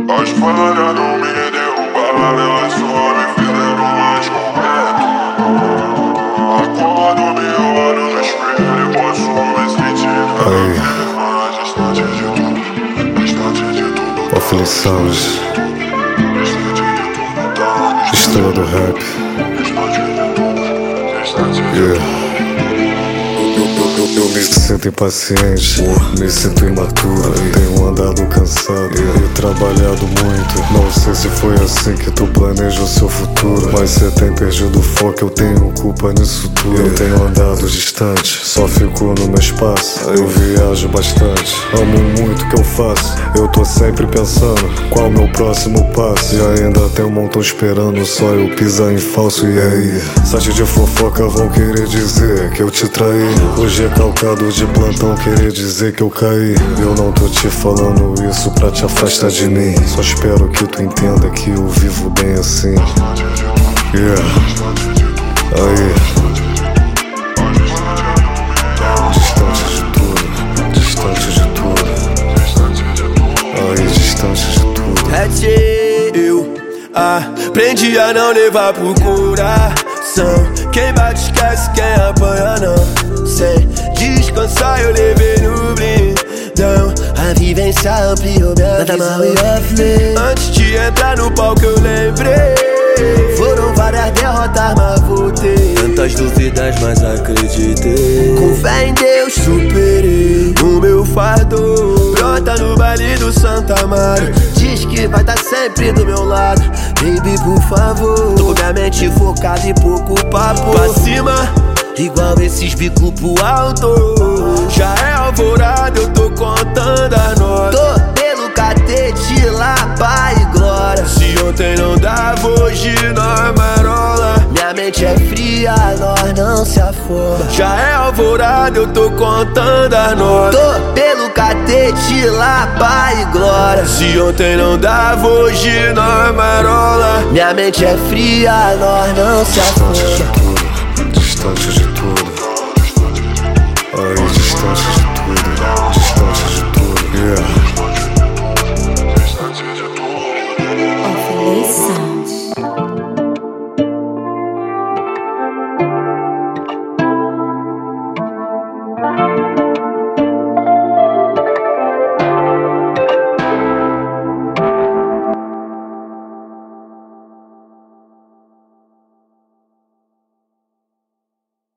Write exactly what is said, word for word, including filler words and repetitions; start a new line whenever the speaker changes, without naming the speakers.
As falhas não me derrubaram, elas só me fizeram mais completo. Acordo, me olho no espelho e posso me sentir distante de tudo, distante de tudo.
Ó Feliz Salles, estrela do rap. Yeah. Eu me sinto impaciente, me sinto imaturo. Tenho andado cansado e trabalhado muito. Não sei se foi assim que tu planeja o seu futuro, mas cê tem perdido o foco, eu tenho culpa nisso tudo. Eu tenho andado distante, só fico no meu espaço. Eu viajo bastante, amo muito o que eu faço. Eu tô sempre pensando qual o meu próximo passo. E ainda tem um montão esperando só eu pisar em falso. E aí, sites de fofoca vão querer dizer que eu te traí. Hoje é calcado de plantão querer dizer que eu caí. Eu não tô te falando isso pra te afastar de mim, só espero que tu entenda que eu vivo bem assim. Yeah. Aí, distante de tudo, distante de tudo. Aí, distante de tudo.
Eu aprendi a não levar pro coração. Quem bate esquece, quem apanha não. Sem descansar eu levei no blindão. A vivência ampliou minha visão. Antes de entrar no palco eu lembrei. Foram várias derrotas, mas voltei. Tantas dúvidas, mas acreditei. Com fé em Deus superei o meu fardo. Brota no baile do Santa Amaro. Diz que vai estar sempre do meu lado. Baby, por favor. Tô com minha mente focada e pouco papo. Pra cima, igual esses bicos pro alto. Já é alvorada, eu tô contando a nota. Tô pelo catete lá, pai e glória. Se ontem não dava, hoje nós marola. Minha mente é fria, nós não se afoga. Já é alvorada, eu tô contando a nota. Tô pelo catete lá, pai e glória. Se ontem não dava, hoje nós marola. Minha mente é fria, nós não se afoga.
Distante de tudo, aí distante de tudo, distante de tudo, yeah.